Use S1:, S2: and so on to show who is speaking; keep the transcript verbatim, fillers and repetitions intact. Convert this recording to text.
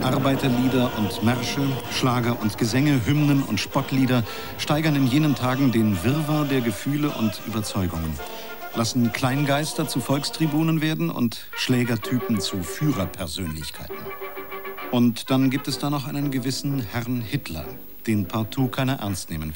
S1: Arbeiterlieder und Märsche, Schlager und Gesänge, Hymnen und Spottlieder steigern in jenen Tagen den Wirrwarr der Gefühle und Überzeugungen, lassen Kleingeister zu Volkstribunen werden und Schlägertypen zu Führerpersönlichkeiten. Und dann gibt es da noch einen gewissen Herrn Hitler, den partout keiner ernst nehmen will.